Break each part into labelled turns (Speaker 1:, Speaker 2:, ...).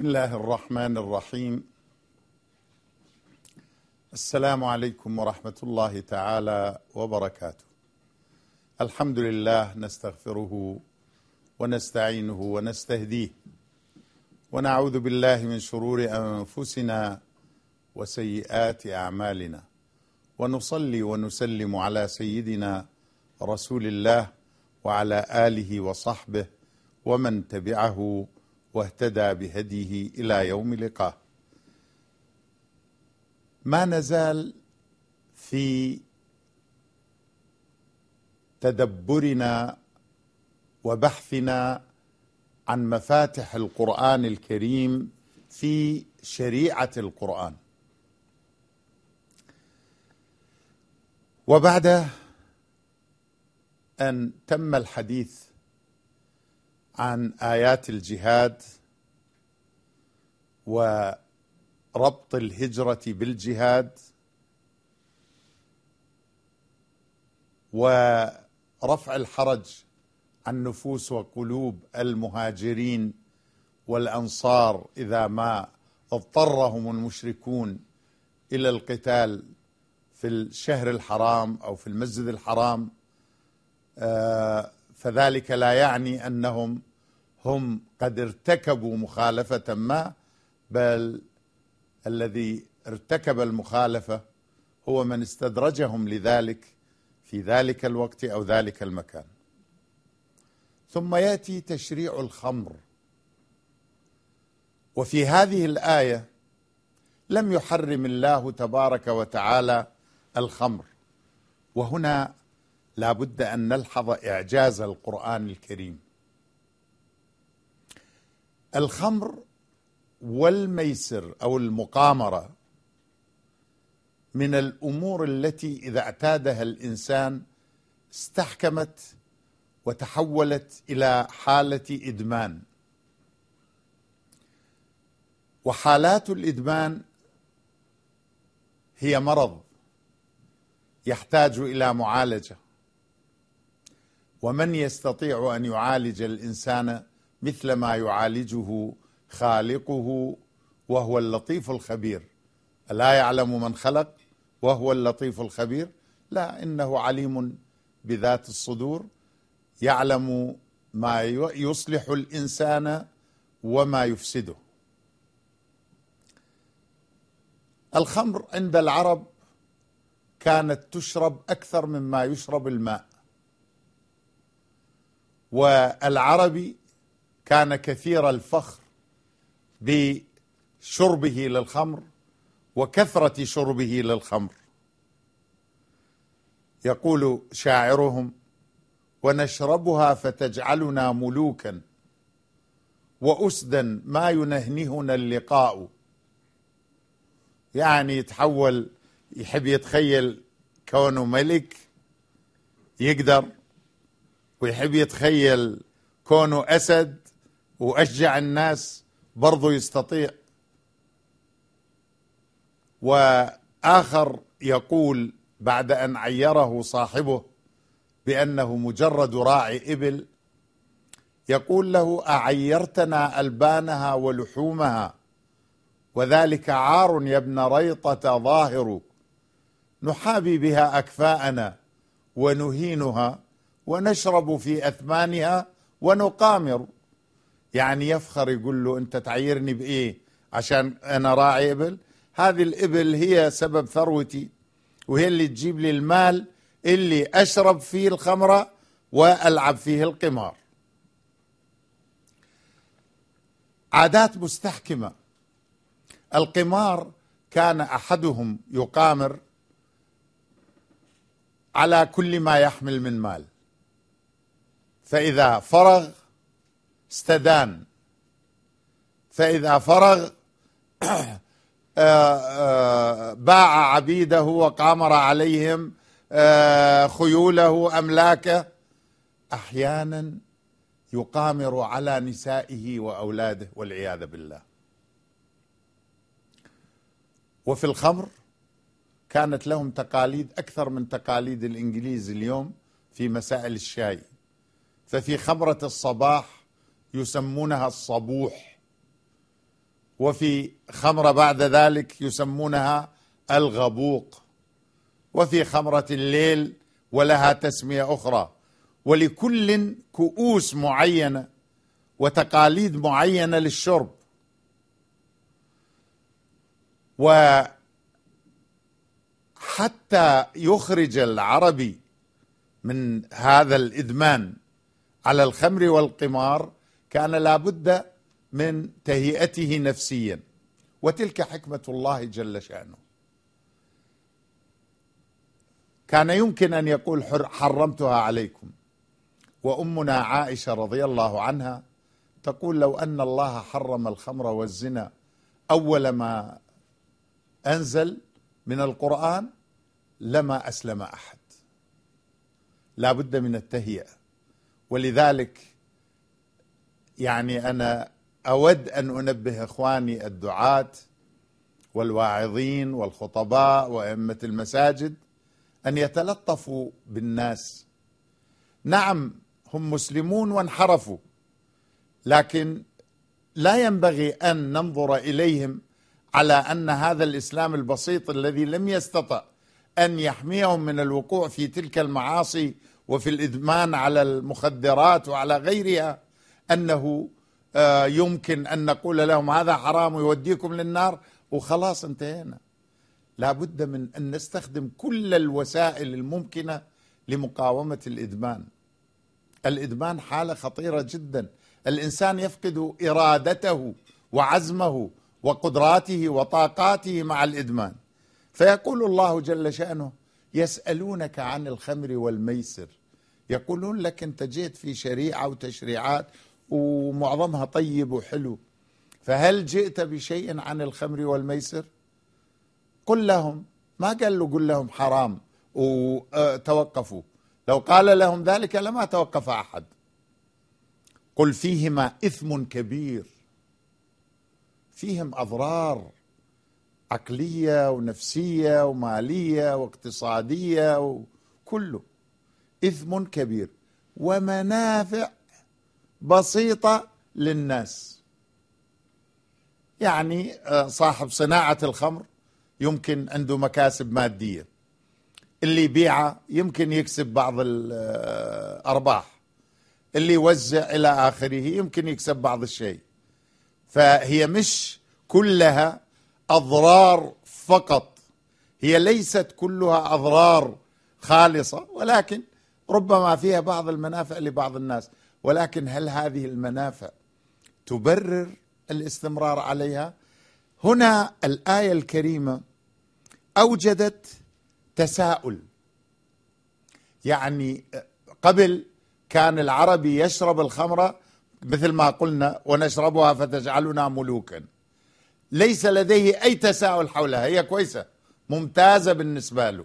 Speaker 1: بسم الله الرحمن الرحيم. السلام عليكم ورحمة الله تعالى وبركاته. الحمد لله، نستغفره ونستعينه ونستهديه، ونعوذ بالله من شرور أنفسنا وسيئات أعمالنا، ونصلي ونسلم على سيدنا رسول الله وعلى آله وصحبه ومن تبعه واهتدى بهديه إلى يوم لقاه. ما نزال في تدبرنا وبحثنا عن مفاتح القرآن الكريم في شريعة القرآن. وبعد أن تم الحديث عن آيات الجهاد وربط الهجرة بالجهاد ورفع الحرج عن نفوس وقلوب المهاجرين والأنصار إذا ما اضطرهم المشركون إلى القتال في الشهر الحرام أو في المسجد الحرام، فذلك لا يعني أنهم هم قد ارتكبوا مخالفة ما، بل الذي ارتكب المخالفة هو من استدرجهم لذلك في ذلك الوقت أو ذلك المكان. ثم يأتي تشريع الخمر، وفي هذه الآية لم يحرم الله تبارك وتعالى الخمر، وهنا لا بد أن نلحظ إعجاز القرآن الكريم. الخمر والميسر أو المقامرة من الأمور التي إذا اعتادها الإنسان استحكمت وتحولت إلى حالة إدمان، وحالات الإدمان هي مرض يحتاج إلى معالجة، ومن يستطيع أن يعالج الإنسان مثل ما يعالجه خالقه وهو اللطيف الخبير؟ ألا يعلم من خلق وهو اللطيف الخبير؟ لا، إنه عليم بذات الصدور، يعلم ما يصلح الإنسان وما يفسده. الخمر عند العرب كانت تشرب أكثر مما يشرب الماء، والعربي كان كثير الفخر بشربه للخمر وكثرة شربه للخمر. يقول شاعرهم: ونشربها فتجعلنا ملوكا وأسدا ما ينهنهنا اللقاء. يعني يتحول، يحب يتخيل كونه ملك يقدر، ويحب يتخيل كونه أسد وأشجع الناس برضو يستطيع. وآخر يقول بعد أن عيره صاحبه بأنه مجرد راعي إبل، يقول له: أعيرتنا ألبانها ولحومها وذلك عار يا ابن ريطة ظاهر، نحابي بها أكفاءنا ونهينها ونشرب في أثمانها ونقامر. يعني يفخر، يقول له: أنت تعيرني بإيه عشان أنا راعي إبل؟ هذه الإبل هي سبب ثروتي، وهي اللي تجيب لي المال اللي أشرب فيه الخمرة وألعب فيه القمار. عادات مستحكمة. القمار كان أحدهم يقامر على كل ما يحمل من مال، فإذا فرغ استدان، فإذا فرغ باع عبيده وقامر عليهم خيوله أملاكه. أحيانا يقامر على نسائه وأولاده والعياذ بالله. وفي الخمر كانت لهم تقاليد أكثر من تقاليد الإنجليز اليوم في مسائل الشاي. ففي خمرة الصباح يسمونها الصبوح، وفي خمرة بعد ذلك يسمونها الغبوق، وفي خمرة الليل ولها تسمية أخرى، ولكل كؤوس معينة وتقاليد معينة للشرب. وحتى يخرج العربي من هذا الإدمان على الخمر والقمار كان لابد من تهيئته نفسيا، وتلك حكمة الله جل شأنه. كان يمكن أن يقول حرمتها عليكم، وأمنا عائشة رضي الله عنها تقول لو أن الله حرم الخمر والزنا أول ما أنزل من القرآن لما أسلم أحد. لا بد من التهيئة. ولذلك يعني أنا أود أن أنبه إخواني الدعاة والواعظين والخطباء وأئمة المساجد أن يتلطفوا بالناس. نعم هم مسلمون وانحرفوا، لكن لا ينبغي أن ننظر إليهم على أن هذا الإسلام البسيط الذي لم يستطع أن يحميهم من الوقوع في تلك المعاصي وفي الإدمان على المخدرات وعلى غيرها أنه يمكن أن نقول لهم هذا حرام ويوديكم للنار وخلاص انتهينا. لا بد من أن نستخدم كل الوسائل الممكنة لمقاومة الإدمان. الإدمان حالة خطيرة جدا، الإنسان يفقد إرادته وعزمه وقدراته وطاقاته مع الإدمان. فيقول الله جل شأنه يسألونك عن الخمر والميسر، يقولون لك أنت جيت في شريعة وتشريعات ومعظمها طيب وحلو، فهل جئت بشيء عن الخمر والميسر؟ قل لهم، ما قال له قل لهم حرام وتوقفوا، لو قال لهم ذلك لما توقف أحد. قل فيهما إثم كبير، فيهم أضرار عقلية ونفسية ومالية واقتصادية وكله، إثم كبير ومنافع بسيطة للناس. يعني صاحب صناعة الخمر يمكن عنده مكاسب مادية، اللي يبيعه يمكن يكسب بعض الأرباح، اللي يوزع إلى آخره يمكن يكسب بعض الشيء. فهي مش كلها أضرار فقط، هي ليست كلها أضرار خالصة، ولكن ربما فيها بعض المنافع لبعض الناس. ولكن هل هذه المنافع تبرر الاستمرار عليها؟ هنا الآية الكريمة أوجدت تساؤل. يعني قبل كان العربي يشرب الخمر مثل ما قلنا ونشربها فتجعلنا ملوكا، ليس لديه أي تساؤل حولها، هي كويسة ممتازة بالنسبة له،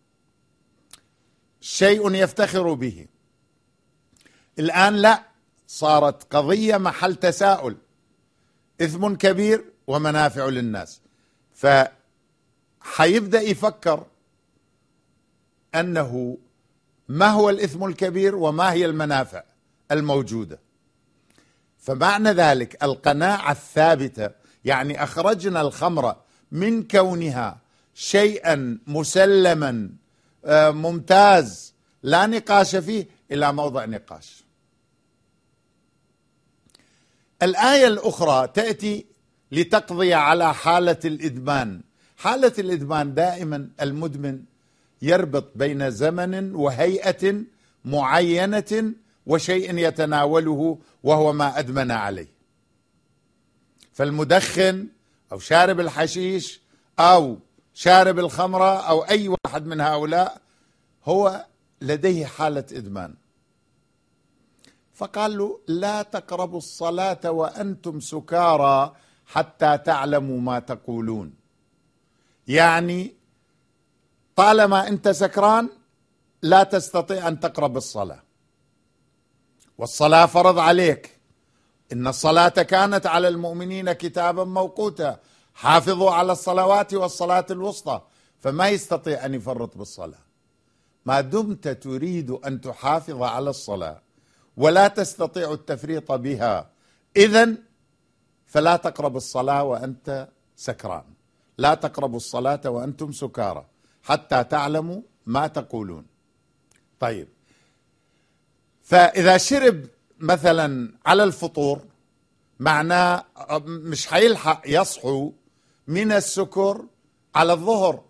Speaker 1: شيء يفتخر به. الآن لا، صارت قضية محل تساؤل، إثم كبير ومنافع للناس. فحيبدأ يفكر أنه ما هو الإثم الكبير وما هي المنافع الموجودة. فمعنى ذلك القناعة الثابتة، يعني أخرجنا الخمر من كونها شيئا مسلما ممتاز لا نقاش فيه إلى موضع نقاش. الآية الأخرى تأتي لتقضي على حالة الإدمان. حالة الإدمان دائما المدمن يربط بين زمن وهيئة معينة وشيء يتناوله وهو ما أدمن عليه. فالمدخن أو شارب الحشيش أو شارب الخمرة أو أي واحد من هؤلاء هو لديه حالة إدمان. فقال له لا تقربوا الصلاة وأنتم سكارى حتى تعلموا ما تقولون. يعني طالما أنت سكران لا تستطيع أن تقرب الصلاة، والصلاة فرض عليك، إن الصلاة كانت على المؤمنين كتابا موقوتا، حافظوا على الصلوات والصلاة الوسطى. فما يستطيع أن يفرط بالصلاة. ما دمت تريد أن تحافظ على الصلاة ولا تستطيع التفريط بها، إذن فلا تقربوا الصلاة وأنت سكران، لا تقربوا الصلاة وأنتم سكارى حتى تعلموا ما تقولون. طيب، فإذا شرب مثلا على الفطور معناه مش حيلحق يصحو من السكر على الظهر،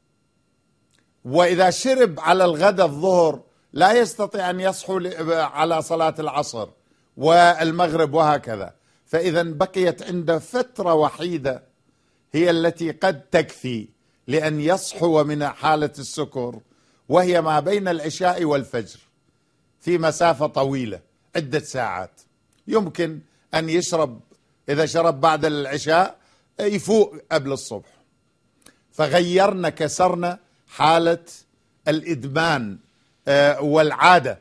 Speaker 1: وإذا شرب على الغداء الظهر لا يستطيع أن يصحو على صلاة العصر والمغرب وهكذا. فإذا بقيت عنده فترة وحيدة هي التي قد تكفي لأن يصحو من حالة السكر، وهي ما بين العشاء والفجر، في مسافة طويلة عدة ساعات. يمكن أن يشرب، إذا شرب بعد العشاء يفوق قبل الصبح. فغيرنا، كسرنا حالة الإدمان والعادة،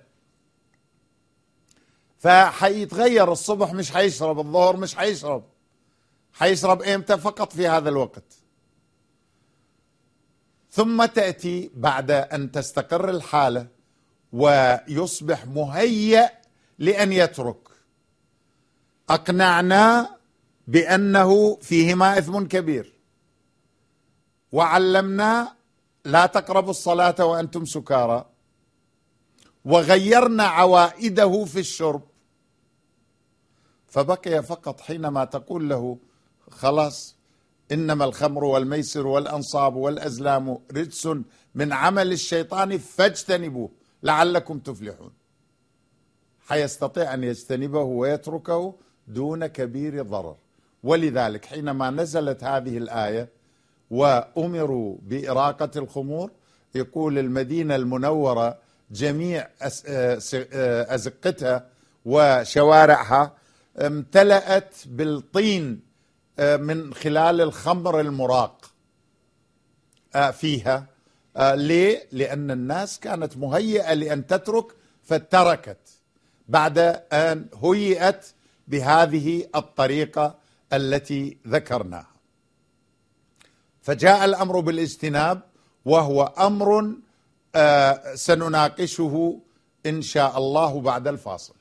Speaker 1: فحيتغير. الصبح مش حيشرب، الظهر مش حيشرب، حيشرب إمتى؟ فقط في هذا الوقت. ثم تأتي بعد أن تستقر الحالة ويصبح مهيأ لأن يترك، أقنعناه بأنه فيهما إثم كبير، وعلمناه لا تقربوا الصلاة وأنتم سكارى، وغيرنا عوائده في الشرب. فبقي فقط حينما تقول له خلاص إنما الخمر والميسر والأنصاب والأزلام رجس من عمل الشيطان فاجتنبوه لعلكم تفلحون، حيستطيع أن يجتنبه ويتركه دون كبير ضرر. ولذلك حينما نزلت هذه الآية وأمروا بإراقة الخمور، يقول المدينة المنورة جميع أزقتها وشوارعها امتلأت بالطين من خلال الخمر المراق فيها. ليه؟ لأن الناس كانت مهيئة لأن تترك فتركت بعد أن هيئت بهذه الطريقة التي ذكرناها. فجاء الأمر بالاجتناب، وهو أمر سنناقشه إن شاء الله بعد الفاصل.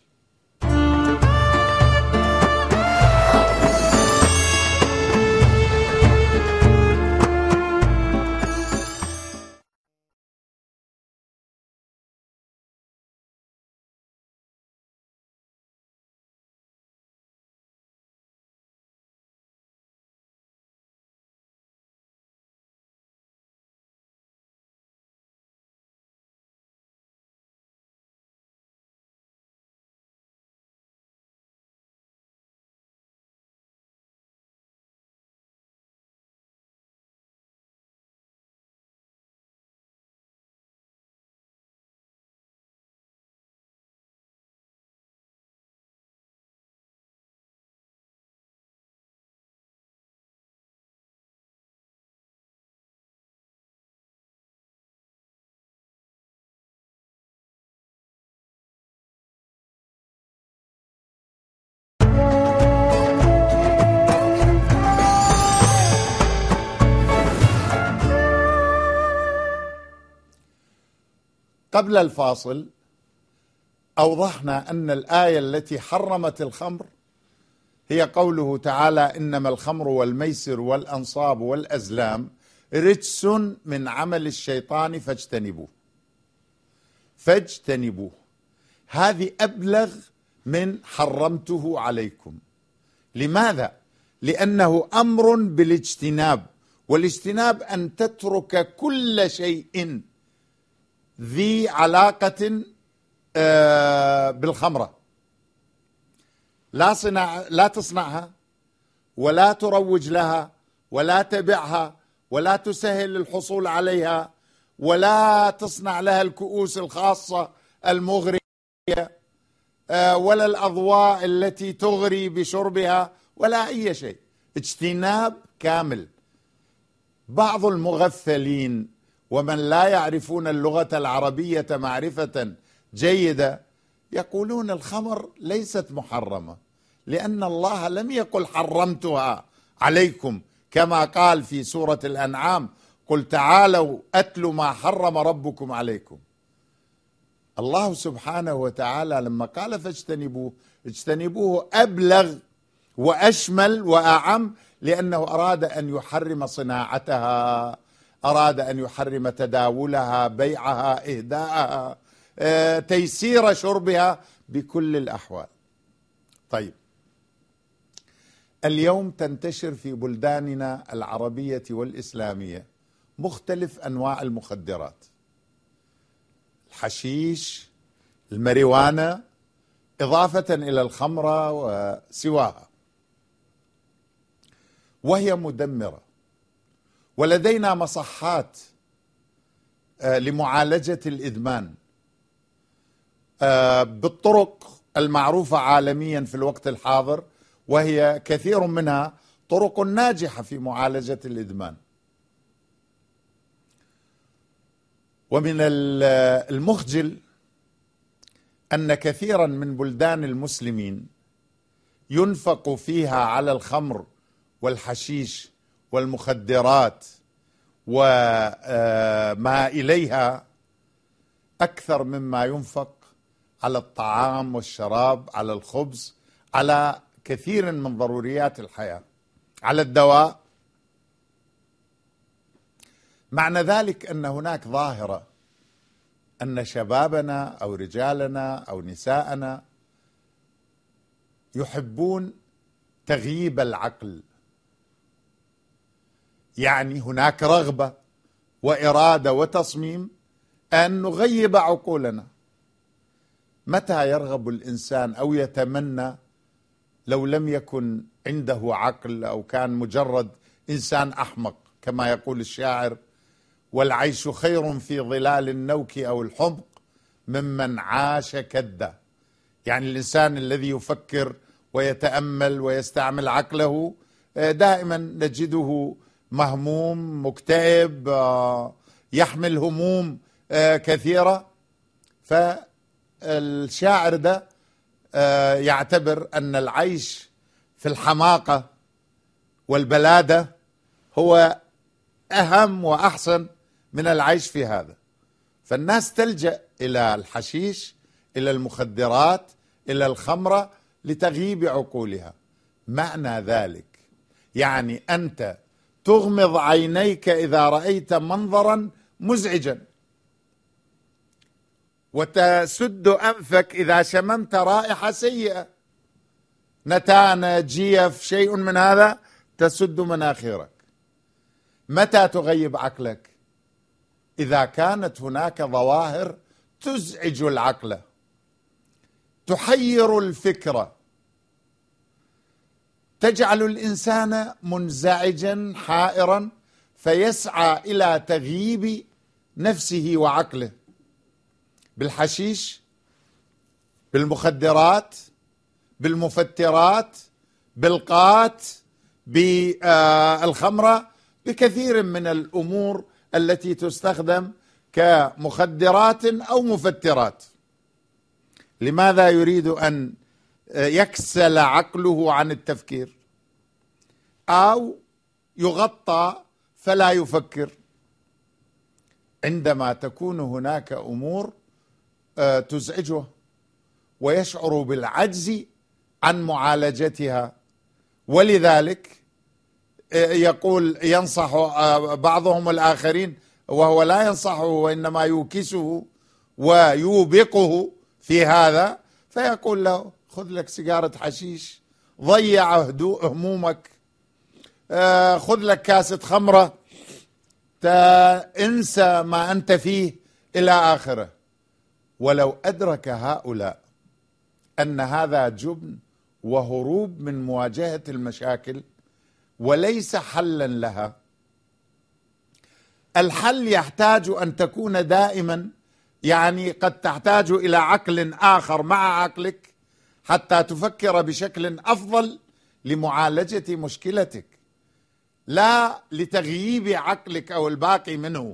Speaker 1: قبل الفاصل أوضحنا أن الآية التي حرمت الخمر هي قوله تعالى إنما الخمر والميسر والأنصاب والأزلام رجس من عمل الشيطان فاجتنبوه. فاجتنبوه هذه أبلغ من حرمته عليكم. لماذا؟ لأنه أمر بالاجتناب، والاجتناب أن تترك كل شيء ذي علاقة بالخمرة، لا تصنعها ولا تروج لها ولا تبعها ولا تسهل الحصول عليها ولا تصنع لها الكؤوس الخاصة المغرية ولا الأضواء التي تغري بشربها ولا أي شيء. اجتناب كامل. بعض المغفلين ومن لا يعرفون اللغة العربية معرفة جيدة يقولون الخمر ليست محرمة، لأن الله لم يقل حرمتها عليكم كما قال في سورة الأنعام قل تعالوا أتل ما حرم ربكم عليكم. الله سبحانه وتعالى لما قال فاجتنبوه اجتنبوه أبلغ وأشمل وأعم، لأنه أراد أن يحرم صناعتها، أراد أن يحرم تداولها، بيعها، إهداءها، تيسير شربها بكل الأحوال. طيب، اليوم تنتشر في بلداننا العربية والإسلامية مختلف أنواع المخدرات: الحشيش، الماريوانا، إضافة إلى الخمرة وسواها، وهي مدمرة. ولدينا مصحات لمعالجة الإدمان بالطرق المعروفة عالميا في الوقت الحاضر، وهي كثير منها طرق ناجحة في معالجة الإدمان. ومن المخجل أن كثيرا من بلدان المسلمين ينفق فيها على الخمر والحشيش والمخدرات وما إليها أكثر مما ينفق على الطعام والشراب، على الخبز، على كثير من ضروريات الحياة، على الدواء. معنى ذلك أن هناك ظاهرة أن شبابنا أو رجالنا أو نساءنا يحبون تغييب العقل. يعني هناك رغبة وإرادة وتصميم أن نغيب عقولنا. متى يرغب الإنسان أو يتمنى لو لم يكن عنده عقل أو كان مجرد إنسان أحمق، كما يقول الشاعر: والعيش خير في ظلال النوك أو الحمق ممن عاش كدا. يعني الإنسان الذي يفكر ويتأمل ويستعمل عقله دائما نجده مهموم، مكتئب، يحمل هموم كثيرة. فالشاعر ده يعتبر أن العيش في الحماقة والبلادة هو أهم وأحسن من العيش في هذا. فالناس تلجأ إلى الحشيش، إلى المخدرات، إلى الخمرة لتغييب عقولها. معنى ذلك يعني أنت تغمض عينيك إذا رأيت منظرا مزعجا، وتسد أنفك إذا شممت رائحة سيئة، نتانة، جيف، شيء من هذا، تسد مناخيرك. متى تغيب عقلك؟ إذا كانت هناك ظواهر تزعج العقل، تحير الفكرة، تجعل الإنسان منزعجا حائرا، فيسعى إلى تغييب نفسه وعقله بالحشيش، بالمخدرات، بالمفترات، بالقات، بالخمرة، بكثير من الأمور التي تستخدم كمخدرات أو مفترات. لماذا يريد أن يكسل عقله عن التفكير أو يغطى فلا يفكر؟ عندما تكون هناك أمور تزعجه ويشعر بالعجز عن معالجتها. ولذلك يقول ينصح بعضهم الآخرين، وهو لا ينصحه وإنما يوكسه ويوبقه في هذا، فيقول له: خذ لك سيجارة حشيش، ضيع هدوء همومك، خذ لك كاسة خمرة، انسى ما أنت فيه، إلى آخره. ولو أدرك هؤلاء أن هذا جبن وهروب من مواجهة المشاكل وليس حلا لها. الحل يحتاج أن تكون دائما، يعني قد تحتاج إلى عقل آخر مع عقلك حتى تفكر بشكل أفضل لمعالجة مشكلتك، لا لتغييب عقلك أو الباقي منه.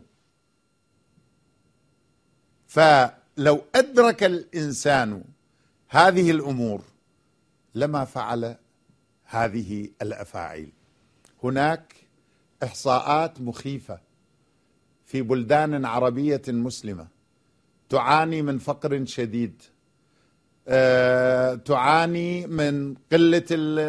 Speaker 1: فلو أدرك الإنسان هذه الأمور لما فعل هذه الأفاعيل. هناك إحصاءات مخيفة في بلدان عربية مسلمة تعاني من فقر شديد، تعاني من قلة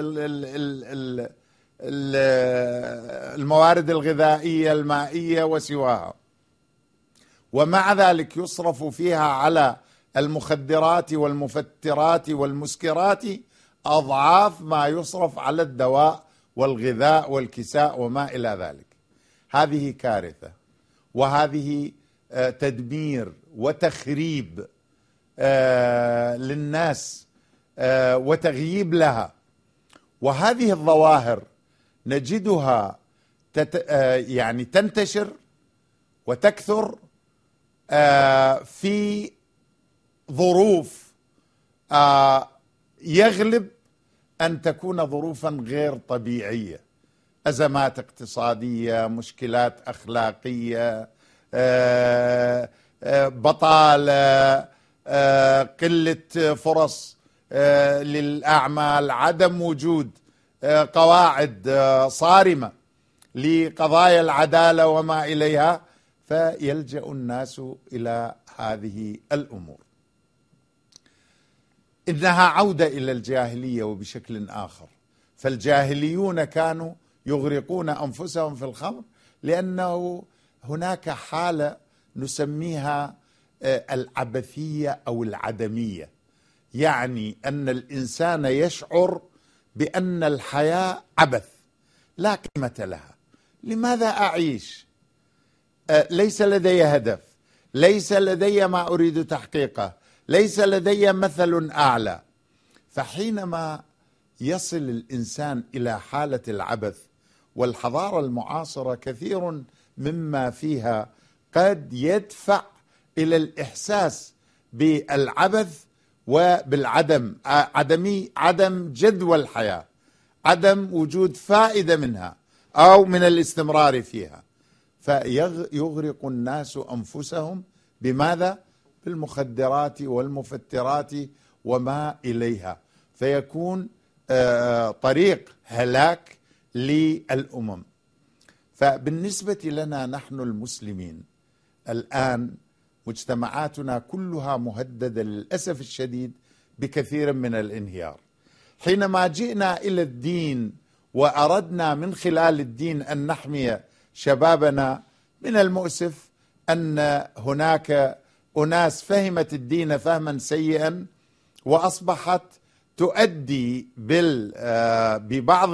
Speaker 1: الموارد الغذائية المائية وسواها، ومع ذلك يصرف فيها على المخدرات والمفترات والمسكرات أضعاف ما يصرف على الدواء والغذاء والكساء وما إلى ذلك. هذه كارثة، وهذه تدمير وتخريب للناس وتغييب لها. وهذه الظواهر نجدها يعني تنتشر وتكثر في ظروف يغلب أن تكون ظروفا غير طبيعية، أزمات اقتصادية، مشكلات أخلاقية، بطالة، قلة فرص للأعمال، عدم وجود قواعد صارمة لقضايا العدالة وما إليها، فيلجأ الناس إلى هذه الأمور. إنها عودة إلى الجاهلية وبشكل آخر. فالجاهليون كانوا يغرقون أنفسهم في الخمر لأنه هناك حالة نسميها العبثية أو العدمية، يعني أن الإنسان يشعر بأن الحياة عبث لا قيمة لها. لماذا أعيش؟ ليس لدي هدف، ليس لدي ما أريد تحقيقه، ليس لدي مثل أعلى. فحينما يصل الإنسان إلى حالة العبث، والحضارة المعاصرة كثير مما فيها قد يدفع إلى الإحساس بالعبث وبالعدم، عدم جدوى الحياة، عدم وجود فائدة منها أو من الاستمرار فيها، فيغرق الناس أنفسهم بماذا؟ بالمخدرات والمفترات وما إليها، فيكون طريق هلاك للأمم. فبالنسبة لنا نحن المسلمين الآن مجتمعاتنا كلها مهددة للأسف الشديد بكثير من الانهيار. حينما جئنا إلى الدين وأردنا من خلال الدين أن نحمي شبابنا، من المؤسف أن هناك أناس فهمت الدين فهما سيئا وأصبحت تؤدي ببعض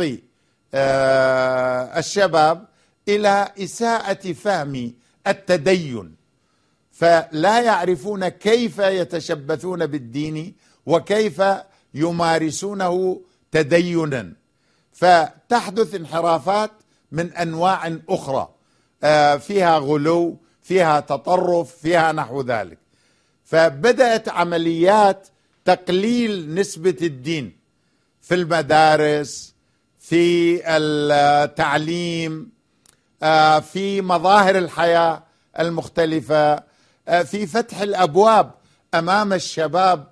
Speaker 1: الشباب إلى إساءة فهم التدين، فلا يعرفون كيف يتشبثون بالدين وكيف يمارسونه تدينا، فتحدث انحرافات من أنواع أخرى فيها غلو، فيها تطرف، فيها نحو ذلك. فبدأت عمليات تقليل نسبة الدين في المدارس، في التعليم، في مظاهر الحياة المختلفة، في فتح الأبواب أمام الشباب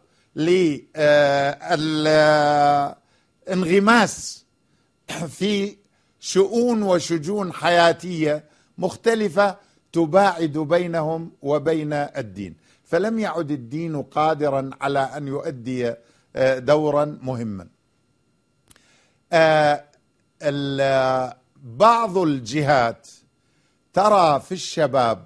Speaker 1: للانغماس في شؤون وشجون حياتية مختلفة تباعد بينهم وبين الدين. فلم يعد الدين قادرا على أن يؤدي دورا مهما. بعض الجهات ترى في الشباب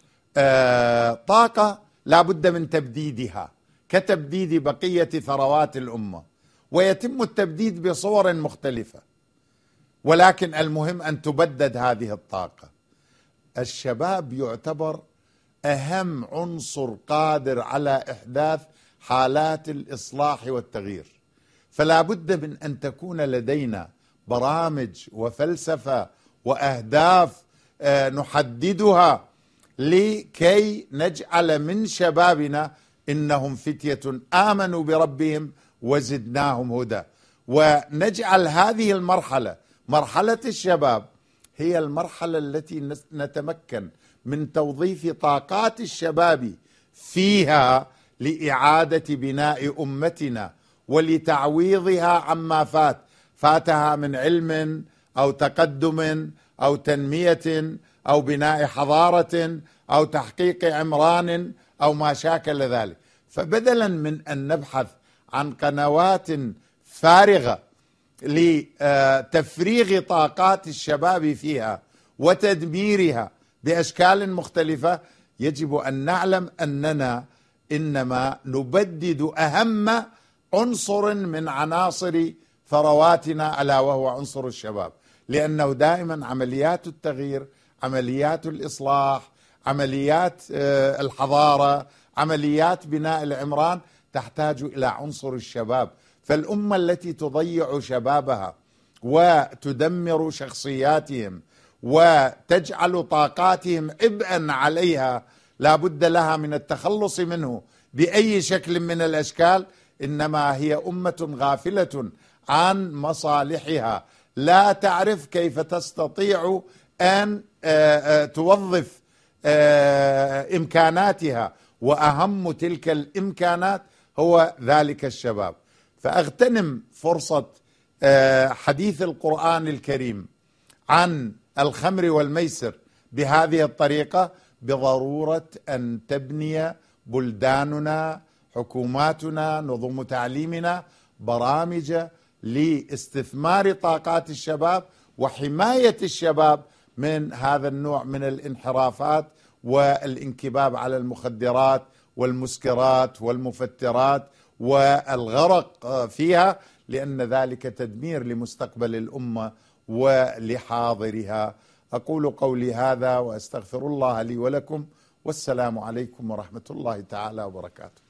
Speaker 1: طاقة لا بد من تبديدها كتبديد بقية ثروات الأمة، ويتم التبديد بصور مختلفة، ولكن المهم أن تبدد هذه الطاقة. الشباب يعتبر أهم عنصر قادر على إحداث حالات الإصلاح والتغيير، فلا بد من أن تكون لدينا برامج وفلسفة وأهداف نحددها لكي نجعل من شبابنا إنهم فتية آمنوا بربهم وزدناهم هدى، ونجعل هذه المرحلة، مرحلة الشباب، هي المرحلة التي نتمكن من توظيف طاقات الشباب فيها لإعادة بناء أمتنا ولتعويضها عما فاتها من علم أو تقدم أو تنمية أو بناء حضارة أو تحقيق عمران أو ما شاكل ذلك. فبدلا من أن نبحث عن قنوات فارغة لتفريغ طاقات الشباب فيها وتدميرها بأشكال مختلفة، يجب أن نعلم أننا إنما نبدد أهم عنصر من عناصر ثرواتنا، ألا وهو عنصر الشباب. لأنه دائما عمليات التغيير، عمليات الإصلاح، عمليات الحضارة، عمليات بناء العمران تحتاج إلى عنصر الشباب. فالأمة التي تضيع شبابها وتدمر شخصياتهم وتجعل طاقاتهم عبئا عليها لا بد لها من التخلص منه بأي شكل من الأشكال، إنما هي أمة غافلة عن مصالحها، لا تعرف كيف تستطيع أن توظف إمكاناتها، وأهم تلك الإمكانات هو ذلك الشباب. فأغتنم فرصة حديث القرآن الكريم عن الخمر والميسر بهذه الطريقة بضرورة أن تبني بلداننا، حكوماتنا، نظم تعليمنا برامج لاستثمار طاقات الشباب وحماية الشباب من هذا النوع من الانحرافات والانكباب على المخدرات والمسكرات والمفترات والغرق فيها، لأن ذلك تدمير لمستقبل الأمة ولحاضرها. أقول قولي هذا وأستغفر الله لي ولكم، والسلام عليكم ورحمة الله تعالى وبركاته.